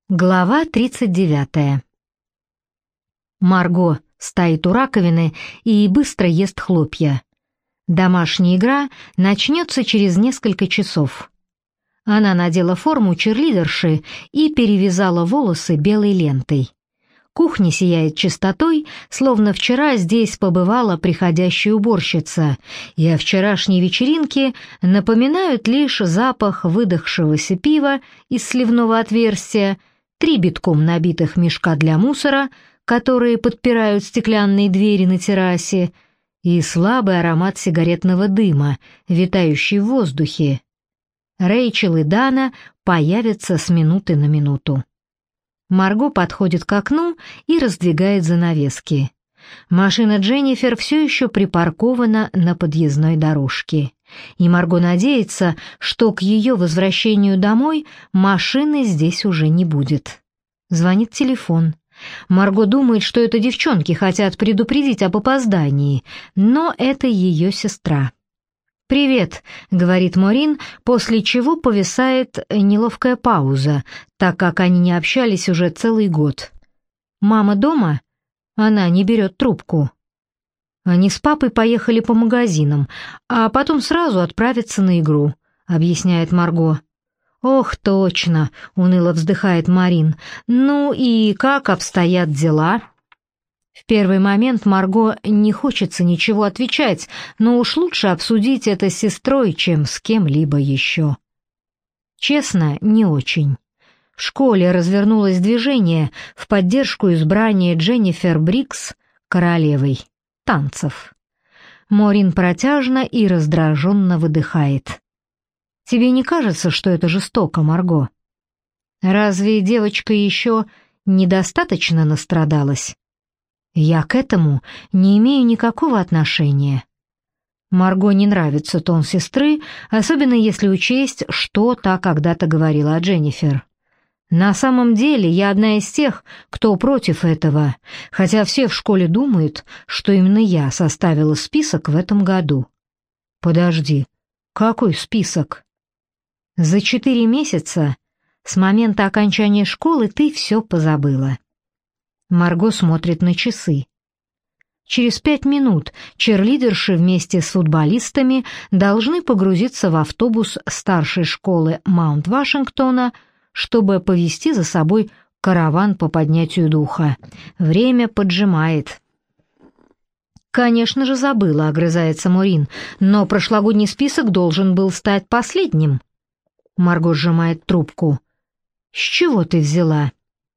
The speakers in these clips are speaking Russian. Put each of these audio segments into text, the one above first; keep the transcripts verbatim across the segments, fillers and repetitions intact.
Глава тридцать девятая. Марго стоит у раковины и быстро ест хлопья. Домашняя игра начнется через несколько часов. Она надела форму черлидерши и перевязала волосы белой лентой. Кухня сияет чистотой, словно вчера здесь побывала приходящая уборщица, и о вчерашней вечеринке напоминают лишь запах выдохшегося пива из сливного отверстия, три битком набитых мешка для мусора, которые подпирают стеклянные двери на террасе, и слабый аромат сигаретного дыма, витающий в воздухе. Рэйчел и Дана появятся с минуты на минуту. Марго подходит к окну и раздвигает занавески. Машина Дженнифер все еще припаркована на подъездной дорожке. И Марго надеется, что к ее возвращению домой машины здесь уже не будет. Звонит телефон. Марго думает, что это девчонки хотят предупредить об опоздании, но это ее сестра. «Привет», — говорит Морин, после чего повисает неловкая пауза, так как они не общались уже целый год. «Мама дома?» Она не берет трубку. Они с папой поехали по магазинам, а потом сразу отправятся на игру, объясняет Марго. «Ох, точно», — уныло вздыхает Морин. «Ну и как обстоят дела?» В первый момент Марго не хочется ничего отвечать, но уж лучше обсудить это с сестрой, чем с кем-либо еще. Честно, не очень. В школе развернулось движение в поддержку избрания Дженнифер Брикс королевой танцев. Морин протяжно и раздраженно выдыхает. «Тебе не кажется, что это жестоко, Марго? Разве девочка еще недостаточно настрадалась? Я к этому не имею никакого отношения». Марго не нравится тон сестры, особенно если учесть, что та когда-то говорила о Дженнифер. «На самом деле я одна из тех, кто против этого, хотя все в школе думают, что именно я составила список в этом году». «Подожди, какой список?» «За четыре месяца с момента окончания школы ты все позабыла». Марго смотрит на часы. Через пять минут черлидерши вместе с футболистами должны погрузиться в автобус старшей школы Маунт-Вашингтона, чтобы повести за собой караван по поднятию духа. Время поджимает. «Конечно же забыла», — огрызается Морин, «но прошлогодний список должен был стать последним». Марго сжимает трубку. «С чего ты взяла?»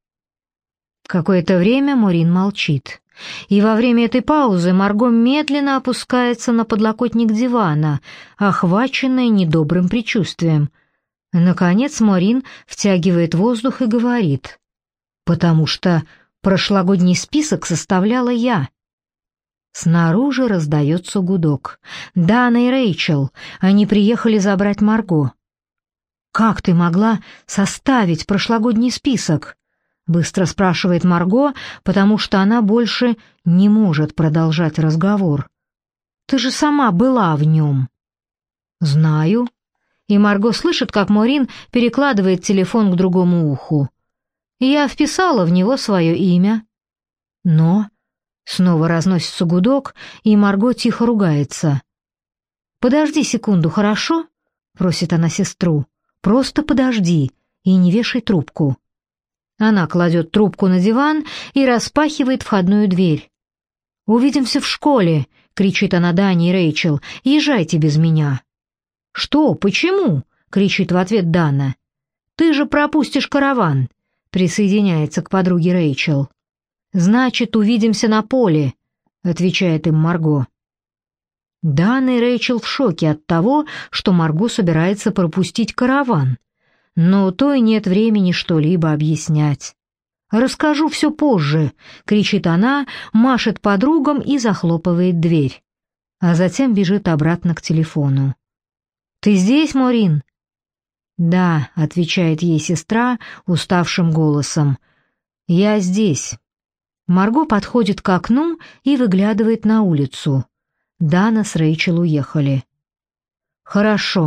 Какое-то время Морин молчит. И во время этой паузы Марго медленно опускается на подлокотник дивана, охваченная недобрым предчувствием. Наконец Морин втягивает воздух и говорит: «Потому что прошлогодний список составляла я». Снаружи раздается гудок. Дана и Рэйчел, они приехали забрать Марго. «Как ты могла составить прошлогодний список?» — быстро спрашивает Марго, потому что она больше не может продолжать разговор. «Ты же сама была в нем». «Знаю». И Марго слышит, как Морин перекладывает телефон к другому уху. «Я вписала в него свое имя». «Но...» — снова разносится гудок, и Марго тихо ругается. «Подожди секунду, хорошо?» — просит она сестру. «Просто подожди и не вешай трубку». Она кладет трубку на диван и распахивает входную дверь. «Увидимся в школе!» — кричит она Дане и Рэйчел. «Езжайте без меня!» «Что? Почему?» — кричит в ответ Дана. «Ты же пропустишь караван!» — присоединяется к подруге Рэйчел. «Значит, увидимся на поле!» — отвечает им Марго. Дана и Рэйчел в шоке от того, что Марго собирается пропустить караван. Но то и нет времени что-либо объяснять. «Расскажу все позже», — кричит она, машет подругам и захлопывает дверь. А затем бежит обратно к телефону. «Ты здесь, Морин?» «Да», — отвечает ей сестра уставшим голосом. «Я здесь». Марго подходит к окну и выглядывает на улицу. Дана с Рэйчел уехали. «Хорошо»,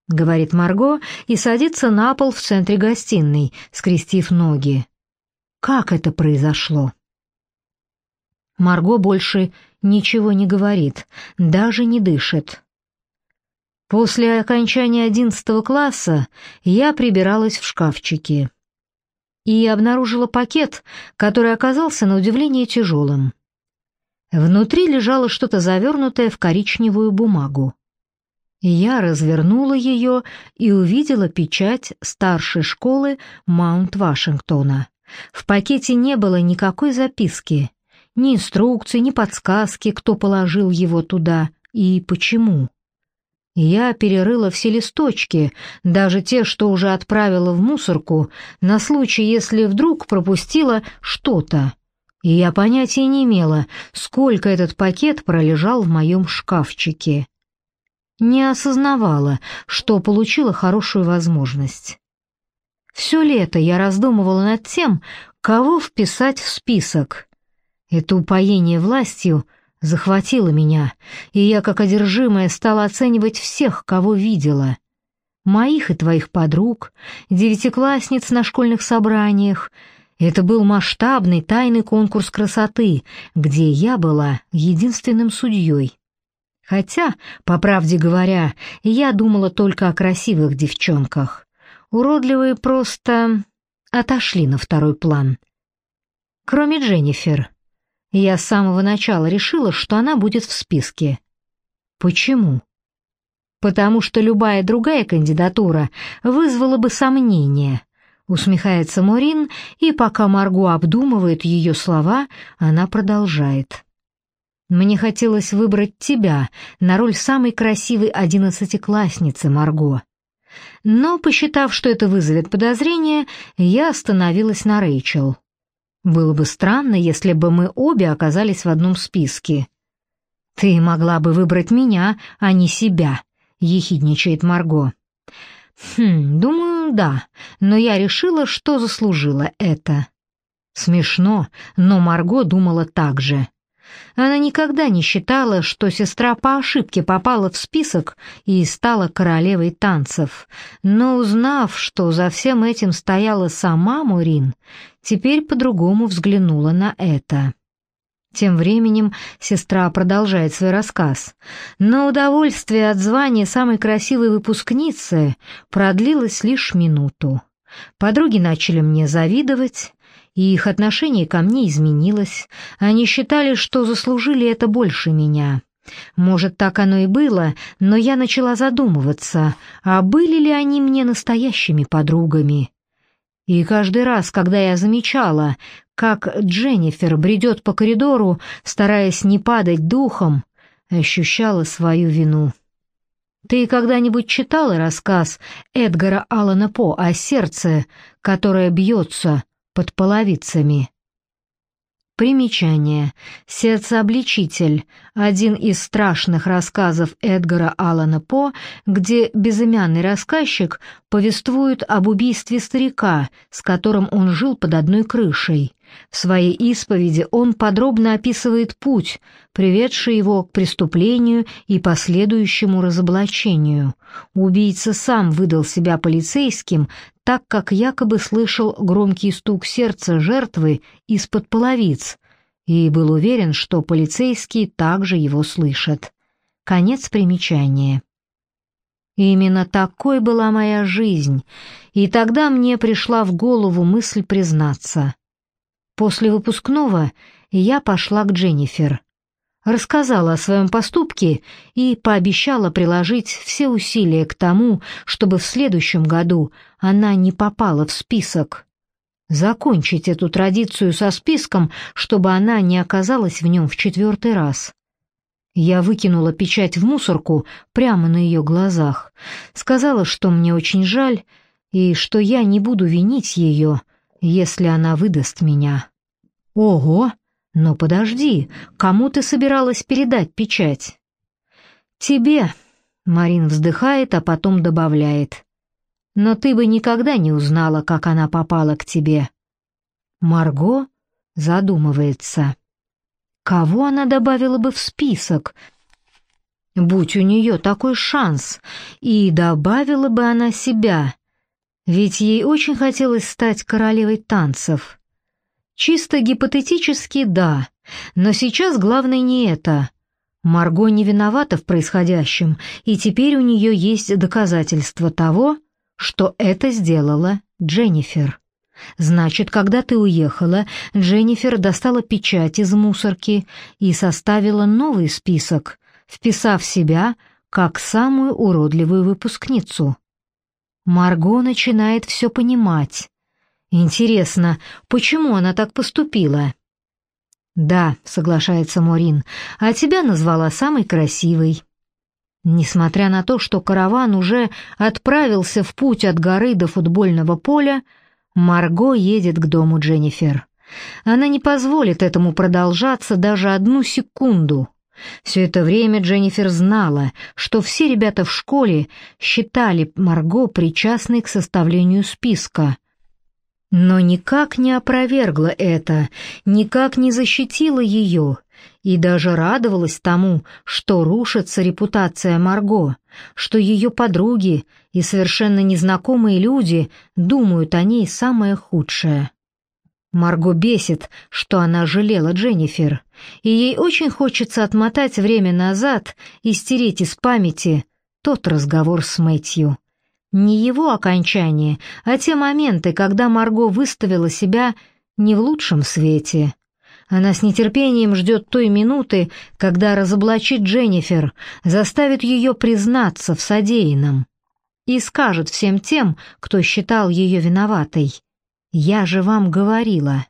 — говорит Марго и садится на пол в центре гостиной, скрестив ноги. «Как это произошло?» Марго больше ничего не говорит, даже не дышит. После окончания одиннадцатого класса я прибиралась в шкафчике и обнаружила пакет, который оказался на удивление тяжелым. Внутри лежало что-то завернутое в коричневую бумагу. Я развернула ее и увидела печать старшей школы Маунт-Вашингтона. В пакете не было никакой записки, ни инструкций, ни подсказки, кто положил его туда и почему. Я перерыла все листочки, даже те, что уже отправила в мусорку, на случай, если вдруг пропустила что-то. И я понятия не имела, сколько этот пакет пролежал в моем шкафчике. Не осознавала, что получила хорошую возможность. Все лето я раздумывала над тем, кого вписать в список. Это упоение властью захватило меня, и я, как одержимая, стала оценивать всех, кого видела. Моих и твоих подруг, девятиклассниц на школьных собраниях. Это был масштабный тайный конкурс красоты, где я была единственным судьей. Хотя, по правде говоря, я думала только о красивых девчонках. Уродливые просто отошли на второй план. Кроме Дженнифер. Я с самого начала решила, что она будет в списке. Почему? Потому что любая другая кандидатура вызвала бы сомнения. Усмехается Морин, и пока Марго обдумывает ее слова, она продолжает. Мне хотелось выбрать тебя на роль самой красивой одиннадцатиклассницы, Марго. Но, посчитав, что это вызовет подозрение, я остановилась на Рэйчел. Было бы странно, если бы мы обе оказались в одном списке. Ты могла бы выбрать меня, а не себя, ехидничает Марго. Хм, думаю, да, но я решила, что заслужила это. Смешно, но Марго думала так же. Она никогда не считала, что сестра по ошибке попала в список и стала королевой танцев, но узнав, что за всем этим стояла сама Морин, теперь по-другому взглянула на это. Тем временем сестра продолжает свой рассказ. Но удовольствие от звания самой красивой выпускницы продлилось лишь минуту. Подруги начали мне завидовать, и их отношение ко мне изменилось. Они считали, что заслужили это больше меня. Может, так оно и было, но я начала задумываться, а были ли они мне настоящими подругами. И каждый раз, когда я замечала, как Дженнифер бредет по коридору, стараясь не падать духом, ощущала свою вину. Ты когда-нибудь читала рассказ Эдгара Аллана По о сердце, которое бьется под половицами? Примечание. «Сердцеобличитель» — один из страшных рассказов Эдгара Аллана По, где безымянный рассказчик повествует об убийстве старика, с которым он жил под одной крышей. В своей исповеди он подробно описывает путь, приведший его к преступлению и последующему разоблачению. Убийца сам выдал себя полицейским, так как якобы слышал громкий стук сердца жертвы из-под половиц и был уверен, что полицейские также его слышат. Конец примечания. Именно такой была моя жизнь, и тогда мне пришла в голову мысль признаться. После выпускного я пошла к Дженнифер, рассказала о своем поступке и пообещала приложить все усилия к тому, чтобы в следующем году она не попала в список. Закончить эту традицию со списком, чтобы она не оказалась в нем в четвертый раз. Я выкинула печать в мусорку прямо на ее глазах, сказала, что мне очень жаль и что я не буду винить ее, если она выдаст меня. Ого! Но подожди, кому ты собиралась передать печать? Тебе, Марин вздыхает, а потом добавляет. Но ты бы никогда не узнала, как она попала к тебе. Марго задумывается. Кого она добавила бы в список? Будь у нее такой шанс, и добавила бы она себя, ведь ей очень хотелось стать королевой танцев. Чисто гипотетически, да, но сейчас главное не это. Марго не виновата в происходящем, и теперь у нее есть доказательства того, что это сделала Дженнифер. Значит, когда ты уехала, Дженнифер достала печать из мусорки и составила новый список, вписав себя как самую уродливую выпускницу. Марго начинает все понимать. Интересно, почему она так поступила? «Да», — соглашается Морин, — «а тебя назвала самой красивой». Несмотря на то, что караван уже отправился в путь от горы до футбольного поля, Марго едет к дому Дженнифер. Она не позволит этому продолжаться даже одну секунду. Все это время Дженнифер знала, что все ребята в школе считали Марго причастной к составлению списка, но никак не опровергла это, никак не защитила ее, и даже радовалась тому, что рушится репутация Марго, что ее подруги и совершенно незнакомые люди думают о ней самое худшее. Марго бесит, что она жалела Дженнифер, и ей очень хочется отмотать время назад и стереть из памяти тот разговор с Мэтью. Не его окончание, а те моменты, когда Марго выставила себя не в лучшем свете. Она с нетерпением ждет той минуты, когда разоблачит Дженнифер, заставит ее признаться в содеянном и скажет всем тем, кто считал ее виноватой: «Я же вам говорила».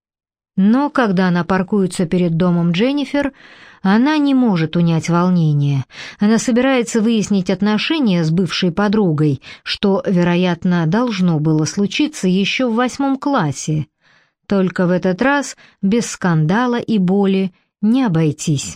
Но когда она паркуется перед домом Дженнифер, она не может унять волнение. Она собирается выяснить отношения с бывшей подругой, что, вероятно, должно было случиться еще в восьмом классе. Только в этот раз без скандала и боли не обойтись.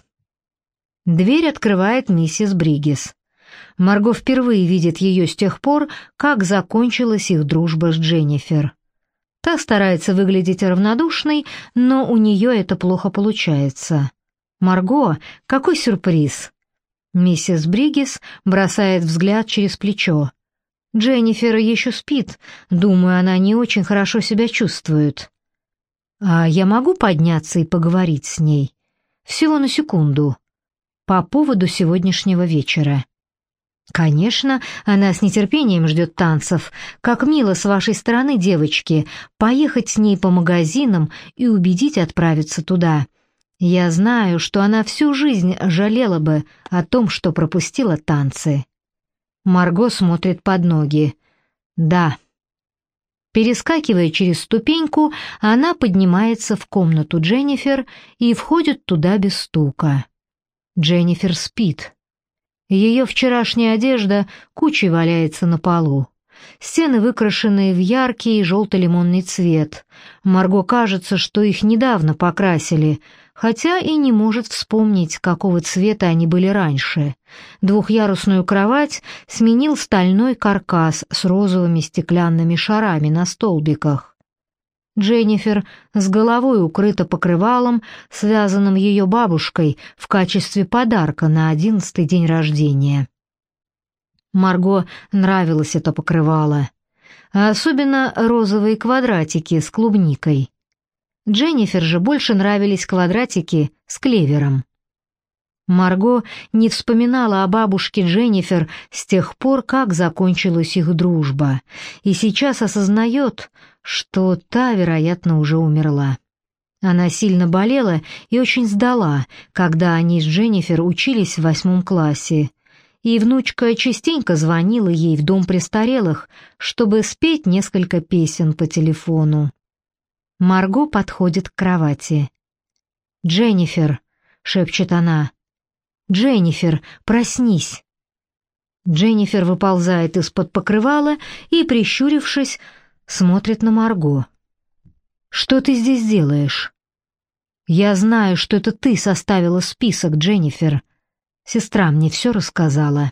Дверь открывает миссис Бриггис. Марго впервые видит ее с тех пор, как закончилась их дружба с Дженнифер. Та старается выглядеть равнодушной, но у нее это плохо получается. «Марго, какой сюрприз!» Миссис Бриггис бросает взгляд через плечо. «Дженнифер еще спит, думаю, она не очень хорошо себя чувствует. А я могу подняться и поговорить с ней? Всего на секунду. По поводу сегодняшнего вечера». «Конечно, она с нетерпением ждет танцев. Как мило с вашей стороны, девочки, поехать с ней по магазинам и убедить отправиться туда. Я знаю, что она всю жизнь жалела бы о том, что пропустила танцы». Марго смотрит под ноги. «Да». Перескакивая через ступеньку, она поднимается в комнату Дженнифер и входит туда без стука. Дженнифер спит. Ее вчерашняя одежда кучей валяется на полу. Стены выкрашены в яркий желто-лимонный цвет. Марго кажется, что их недавно покрасили, хотя и не может вспомнить, какого цвета они были раньше. Двухъярусную кровать сменил стальной каркас с розовыми стеклянными шарами на столбиках. Дженнифер с головой укрыта покрывалом, связанным ее бабушкой в качестве подарка на одиннадцатый день рождения. Марго нравилось это покрывало, а особенно розовые квадратики с клубникой. Дженнифер же больше нравились квадратики с клевером. Марго не вспоминала о бабушке Дженнифер с тех пор, как закончилась их дружба, и сейчас осознает, что та, вероятно, уже умерла. Она сильно болела и очень сдала, когда они с Дженнифер учились в восьмом классе, и внучка частенько звонила ей в дом престарелых, чтобы спеть несколько песен по телефону. Марго подходит к кровати. «Дженнифер», — шепчет она, — «Дженнифер, проснись». Дженнифер выползает из-под покрывала и, прищурившись, смотрит на Марго. «Что ты здесь делаешь?» «Я знаю, что это ты составила список, Дженнифер. Сестра мне все рассказала».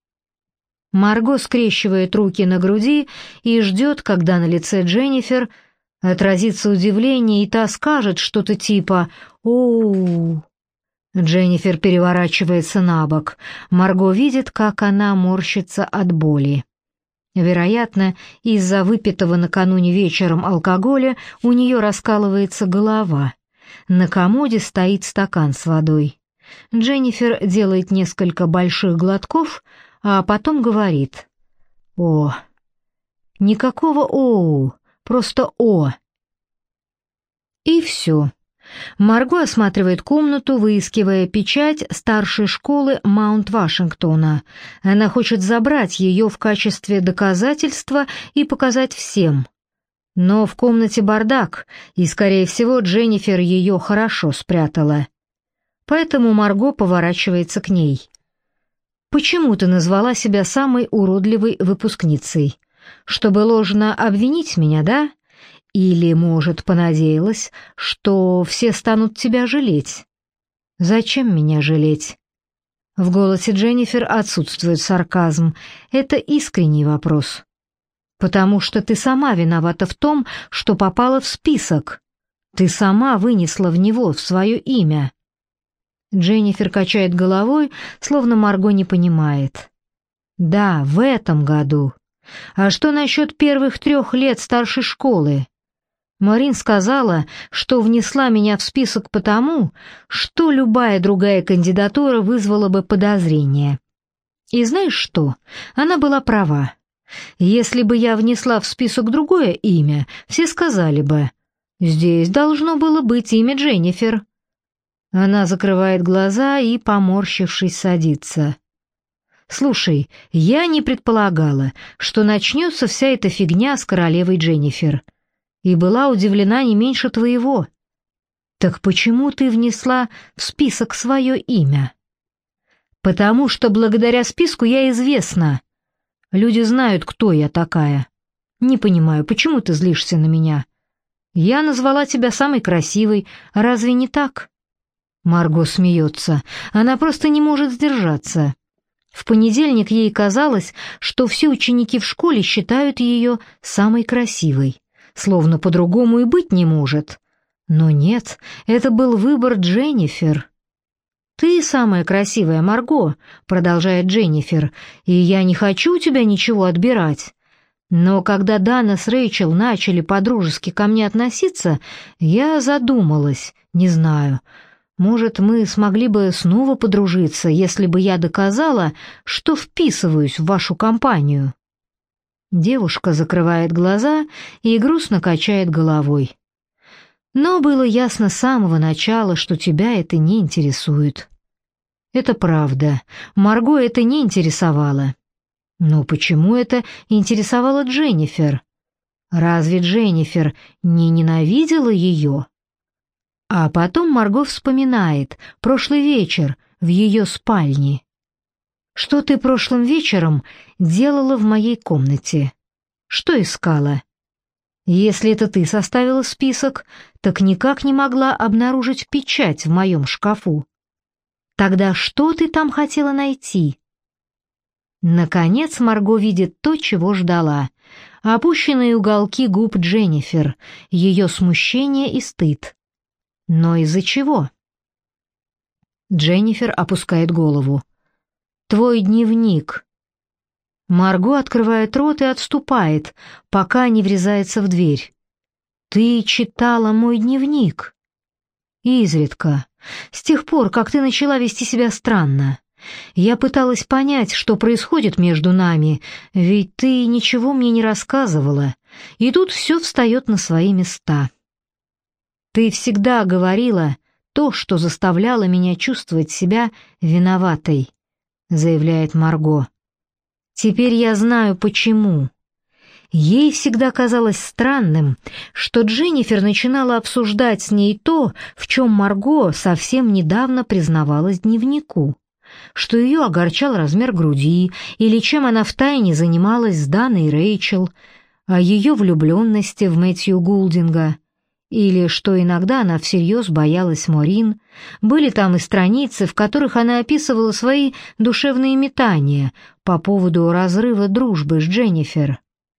Марго скрещивает руки на груди и ждет, когда на лице Дженнифер отразится удивление, и та скажет что-то типа «Оу». Дженнифер переворачивается на бок. Марго видит, как она морщится от боли. Вероятно, из-за выпитого накануне вечером алкоголя у нее раскалывается голова. На комоде стоит стакан с водой. Дженнифер делает несколько больших глотков, а потом говорит: «О». Никакого «оу», просто «о». И все. Марго осматривает комнату, выискивая печать старшей школы Маунт-Вашингтона. Она хочет забрать ее в качестве доказательства и показать всем. Но в комнате бардак, и, скорее всего, Дженнифер ее хорошо спрятала. Поэтому Марго поворачивается к ней. «Почему ты назвала себя самой уродливой выпускницей? Чтобы ложно обвинить меня, да? Или, может, понадеялась, что все станут тебя жалеть? Зачем меня жалеть?» В голосе Дженнифер отсутствует сарказм. Это искренний вопрос. «Потому что ты сама виновата в том, что попала в список. Ты сама вынесла в него свое имя». Дженнифер качает головой, словно Марго не понимает. «Да, в этом году. А что насчет первых трех лет старшей школы? Марин сказала, что внесла меня в список потому, что любая другая кандидатура вызвала бы подозрение. И знаешь что? Она была права. Если бы я внесла в список другое имя, все сказали бы: здесь должно было быть имя Дженнифер». Она закрывает глаза и, поморщившись, садится. «Слушай, я не предполагала, что начнется вся эта фигня с королевой Дженнифер, и была удивлена не меньше твоего. Так почему ты внесла в список свое имя?» «Потому что благодаря списку я известна. Люди знают, кто я такая. Не понимаю, почему ты злишься на меня? Я назвала тебя самой красивой, разве не так?» Марго смеется. Она просто не может сдержаться. В понедельник ей казалось, что все ученики в школе считают ее самой красивой, словно по-другому и быть не может. Но нет, это был выбор Дженнифер. «Ты самая красивая, Марго», — продолжает Дженнифер, «и я не хочу у тебя ничего отбирать. Но когда Дана с Рэйчел начали по-дружески ко мне относиться, я задумалась, не знаю, может, мы смогли бы снова подружиться, если бы я доказала, что вписываюсь в вашу компанию». Девушка закрывает глаза и грустно качает головой. «Но было ясно с самого начала, что тебя это не интересует». Это правда. Марго это не интересовало. Но почему это интересовало Дженнифер? Разве Дженнифер не ненавидела ее? А потом Марго вспоминает прошлый вечер в ее спальне. «Что ты прошлым вечером делала в моей комнате? Что искала? Если это ты составила список, так никак не могла обнаружить печать в моем шкафу. Тогда что ты там хотела найти?» Наконец Марго видит то, чего ждала. Опущенные уголки губ Дженнифер, ее смущение и стыд. Но из-за чего? Дженнифер опускает голову. «Твой дневник». Марго открывает рот и отступает, пока не врезается в дверь. «Ты читала мой дневник?» «Изредка. С тех пор, как ты начала вести себя странно. Я пыталась понять, что происходит между нами, ведь ты ничего мне не рассказывала, и тут все встает на свои места. Ты всегда говорила то, что заставляло меня чувствовать себя виноватой», — заявляет Марго. «Теперь я знаю, почему». Ей всегда казалось странным, что Дженнифер начинала обсуждать с ней то, в чем Марго совсем недавно признавалась дневнику, что ее огорчал размер груди или чем она втайне занималась с Даной и Рэйчел, о ее влюбленности в Мэтью Гулдинга, или что иногда она всерьез боялась Морин. Были там и страницы, в которых она описывала свои душевные метания по поводу разрыва дружбы с Дженнифер.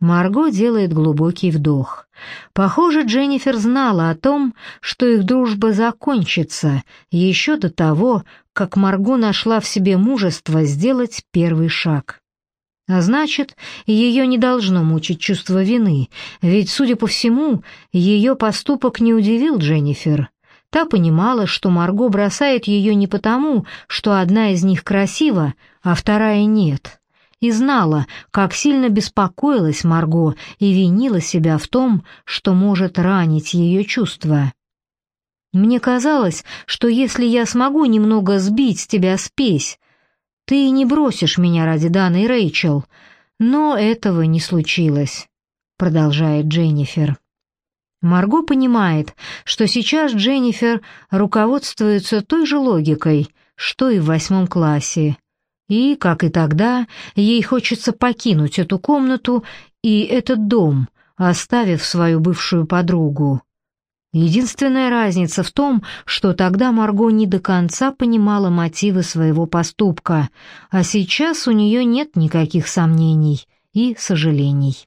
Марго делает глубокий вдох. Похоже, Дженнифер знала о том, что их дружба закончится, еще до того, как Марго нашла в себе мужество сделать первый шаг. А значит, ее не должно мучить чувство вины, ведь, судя по всему, ее поступок не удивил Дженнифер. Та понимала, что Марго бросает ее не потому, что одна из них красива, а вторая нет. И знала, как сильно беспокоилась Марго и винила себя в том, что может ранить ее чувства. «Мне казалось, что если я смогу немного сбить с тебя спесь, ты не бросишь меня ради Даны и Рэйчел, но этого не случилось», — продолжает Дженнифер. Марго понимает, что сейчас Дженнифер руководствуется той же логикой, что и в восьмом классе. И, как и тогда, ей хочется покинуть эту комнату и этот дом, оставив свою бывшую подругу. Единственная разница в том, что тогда Марго не до конца понимала мотивы своего поступка, а сейчас у нее нет никаких сомнений и сожалений.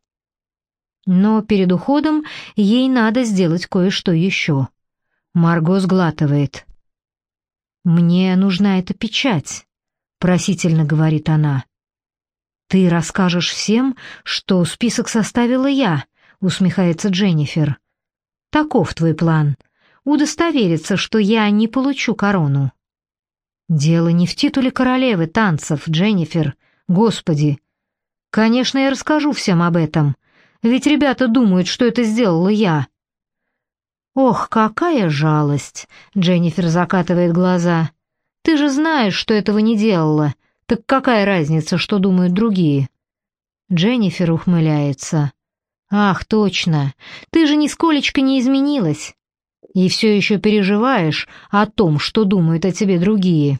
Но перед уходом ей надо сделать кое-что еще. Марго сглатывает. «Мне нужна эта печать», — просительно говорит она. «Ты расскажешь всем, что список составила я», — усмехается Дженнифер. «Таков твой план — удостовериться, что я не получу корону». «Дело не в титуле королевы танцев, Дженнифер. Господи! Конечно, я расскажу всем об этом, ведь ребята думают, что это сделала я». «Ох, какая жалость!» — Дженнифер закатывает глаза. «Ты же знаешь, что этого не делала. Так какая разница, что думают другие?» Дженнифер ухмыляется. «Ах, точно, ты же нисколечко не изменилась. И все еще переживаешь о том, что думают о тебе другие».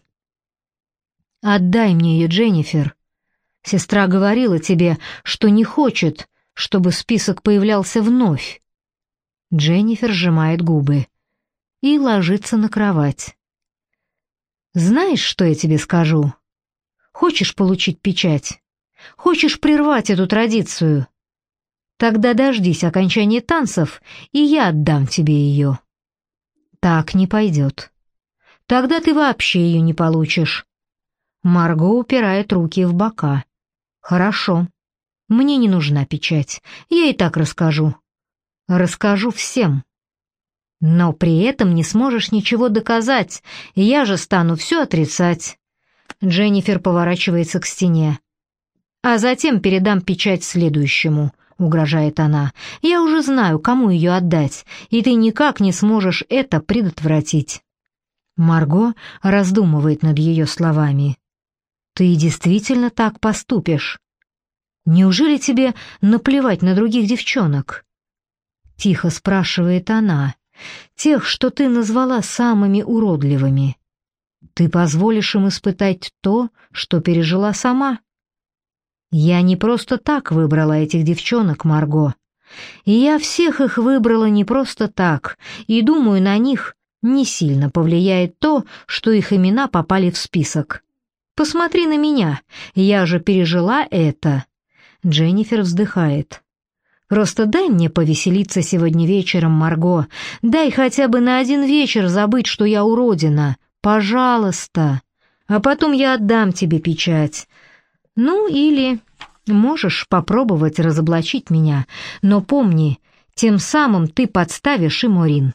«Отдай мне ее, Дженнифер. Сестра говорила тебе, что не хочет, чтобы список появлялся вновь». Дженнифер сжимает губы и ложится на кровать. «Знаешь, что я тебе скажу? Хочешь получить печать? Хочешь прервать эту традицию? Тогда дождись окончания танцев, и я отдам тебе ее». «Так не пойдет. Тогда ты вообще ее не получишь». Марго упирает руки в бока. «Хорошо. Мне не нужна печать. Я и так расскажу. Расскажу всем. Но при этом не сможешь ничего доказать, и я же стану все отрицать». Дженнифер поворачивается к стене. «А затем передам печать следующему», — угрожает она. «Я уже знаю, кому ее отдать, и ты никак не сможешь это предотвратить». Марго раздумывает над ее словами. «Ты действительно так поступишь? Неужели тебе наплевать на других девчонок?» Тихо спрашивает она. «Тех, что ты назвала самыми уродливыми. Ты позволишь им испытать то, что пережила сама?» «Я не просто так выбрала этих девчонок, Марго. И я всех их выбрала не просто так, и, думаю, на них не сильно повлияет то, что их имена попали в список. Посмотри на меня, я же пережила это». Дженнифер вздыхает. «Просто дай мне повеселиться сегодня вечером, Марго. Дай хотя бы на один вечер забыть, что я уродина. Пожалуйста. А потом я отдам тебе печать. Ну, или можешь попробовать разоблачить меня, но помни, тем самым ты подставишь и Морин».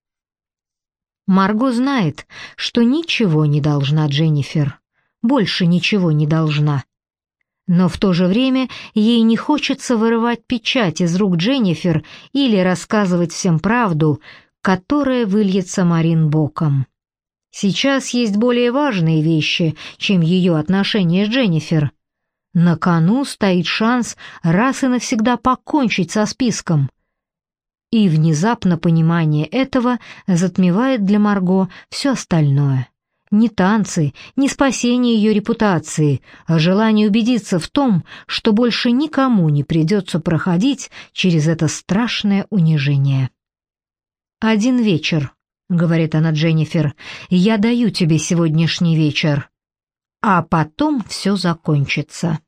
Марго знает, что ничего не должна Дженнифер. Больше ничего не должна. Но в то же время ей не хочется вырывать печать из рук Дженнифер или рассказывать всем правду, которая выльется Морин боком. Сейчас есть более важные вещи, чем ее отношения с Дженнифер. На кону стоит шанс раз и навсегда покончить со списком. И внезапно понимание этого затмевает для Марго все остальное. Не танцы, не спасение ее репутации, а желание убедиться в том, что больше никому не придется проходить через это страшное унижение. «Один вечер», — говорит она Дженнифер, — «я даю тебе сегодняшний вечер, а потом все закончится».